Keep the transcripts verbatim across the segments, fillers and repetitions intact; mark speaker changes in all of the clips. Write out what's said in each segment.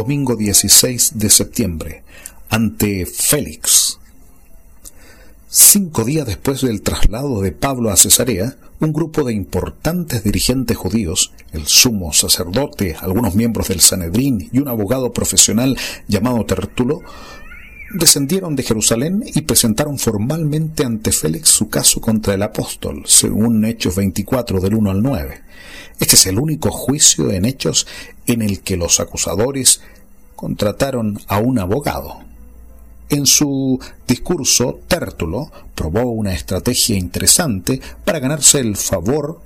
Speaker 1: domingo dieciséis de septiembre, ante Félix. Cinco días después del traslado de Pablo a Cesarea, un grupo de importantes dirigentes judíos, el sumo sacerdote, algunos miembros del Sanedrín y un abogado profesional llamado Tértulo, descendieron de Jerusalén y presentaron formalmente ante Félix su caso contra el apóstol, según Hechos veinticuatro del uno al nueve. Este es el único juicio en Hechos en el que los acusadores contrataron a un abogado. En su discurso, Tértulo probó una estrategia interesante para ganarse el favor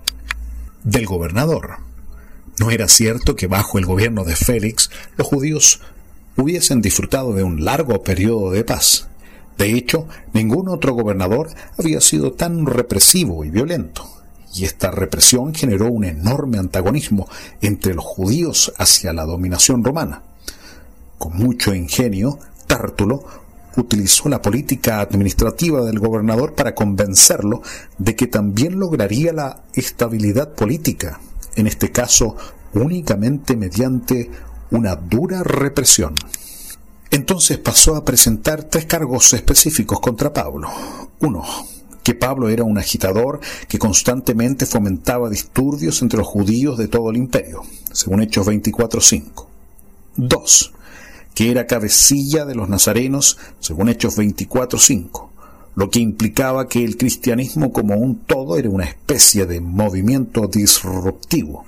Speaker 1: del gobernador. No era cierto que bajo el gobierno de Félix los judíos hubiesen disfrutado de un largo periodo de paz. De hecho, ningún otro gobernador había sido tan represivo y violento, y esta represión generó un enorme antagonismo entre los judíos hacia la dominación romana. Con mucho ingenio, Tértulo utilizó la política administrativa del gobernador para convencerlo de que también lograría la estabilidad política, en este caso únicamente mediante una dura represión. Entonces pasó a presentar tres cargos específicos contra Pablo. Uno, que Pablo era un agitador que constantemente fomentaba disturbios entre los judíos de todo el imperio, según Hechos veinticuatro cinco. Dos, que era cabecilla de los nazarenos, según Hechos veinticuatro cinco, lo que implicaba que el cristianismo como un todo era una especie de movimiento disruptivo.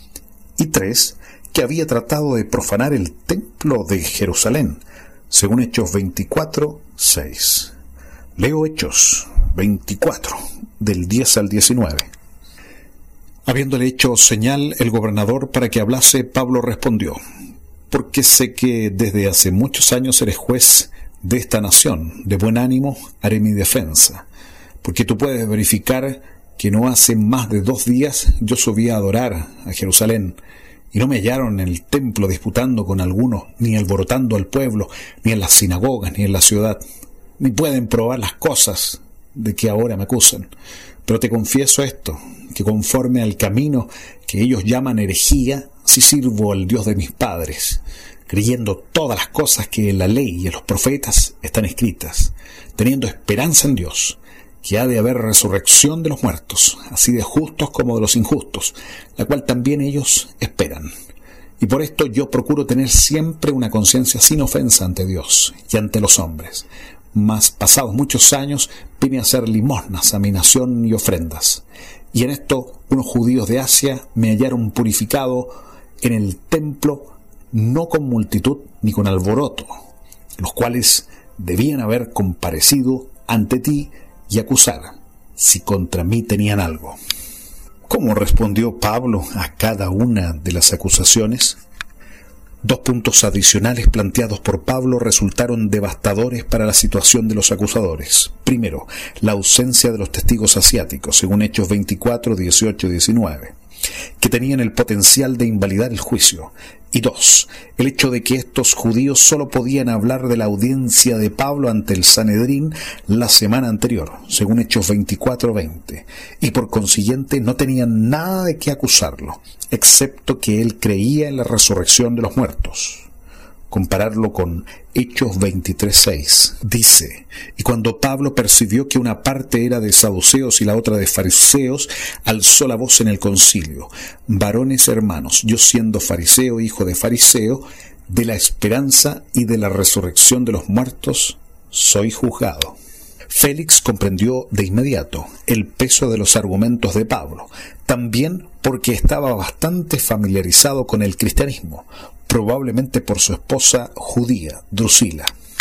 Speaker 1: Y tres, que había tratado de profanar el templo de Jerusalén, según Hechos veinticuatro seis. Leo Hechos veinticuatro, del diez al diecinueve. Habiéndole hecho señal el gobernador para que hablase, Pablo respondió: porque sé que desde hace muchos años eres juez de esta nación. De buen ánimo haré mi defensa, porque tú puedes verificar que no hace más de dos días yo subí a adorar a Jerusalén, y no me hallaron en el templo disputando con algunos, ni alborotando al pueblo, ni en las sinagogas, ni en la ciudad, ni pueden probar las cosas de que ahora me acusan. Pero te confieso esto, que conforme al camino que ellos llaman herejía, así sirvo al Dios de mis padres, creyendo todas las cosas que en la ley y en los profetas están escritas, teniendo esperanza en Dios, que ha de haber resurrección de los muertos, así de justos como de los injustos, la cual también ellos esperan. Y por esto yo procuro tener siempre una conciencia sin ofensa ante Dios y ante los hombres. Mas pasados muchos años vine a hacer limosnas a mi nación y ofrendas. Y en esto unos judíos de Asia me hallaron purificado en el templo, no con multitud ni con alboroto, los cuales debían haber comparecido ante ti y acusar, si contra mí tenían algo. ¿Cómo respondió Pablo a cada una de las acusaciones? Dos puntos adicionales planteados por Pablo resultaron devastadores para la situación de los acusadores. Primero, la ausencia de los testigos asiáticos, según Hechos veinticuatro, dieciocho y diecinueve, que tenían el potencial de invalidar el juicio. Y dos, el hecho de que estos judíos solo podían hablar de la audiencia de Pablo ante el Sanedrín la semana anterior, según Hechos veinticuatro veinte, y por consiguiente no tenían nada de qué acusarlo, excepto que él creía en la resurrección de los muertos. Compararlo con Hechos veintitrés seis. Dice: y cuando Pablo percibió que una parte era de saduceos y la otra de fariseos, alzó la voz en el concilio: varones hermanos, yo siendo fariseo, hijo de fariseo, de la esperanza y de la resurrección de los muertos, soy juzgado. Félix comprendió de inmediato el peso de los argumentos de Pablo, también porque estaba bastante familiarizado con el cristianismo, probablemente por su esposa judía, Drusila.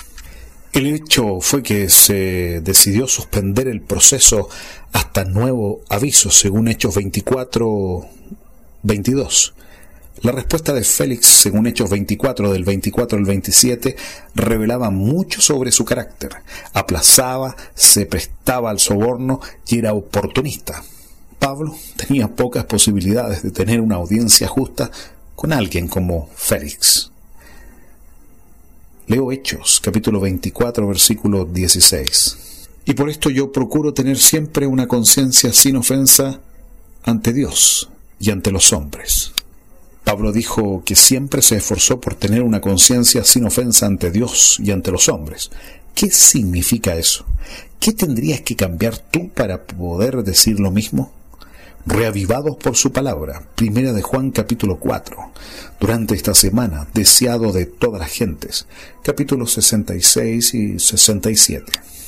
Speaker 1: El hecho fue que se decidió suspender el proceso hasta nuevo aviso, según Hechos veinticuatro veintidós. La respuesta de Félix, según Hechos veinticuatro, del veinticuatro al veintisiete, revelaba mucho sobre su carácter. Aplazaba, se prestaba al soborno y era oportunista. Pablo tenía pocas posibilidades de tener una audiencia justa con alguien como Félix. Leo Hechos, capítulo veinticuatro, versículo dieciséis. Y por esto yo procuro tener siempre una conciencia sin ofensa ante Dios y ante los hombres. Pablo dijo que siempre se esforzó por tener una conciencia sin ofensa ante Dios y ante los hombres. ¿Qué significa eso? ¿Qué tendrías que cambiar tú para poder decir lo mismo? Reavivados por su palabra, Primera de Juan capítulo cuatro, durante esta semana, deseado de todas las gentes, capítulos sesenta y seis y sesenta y siete.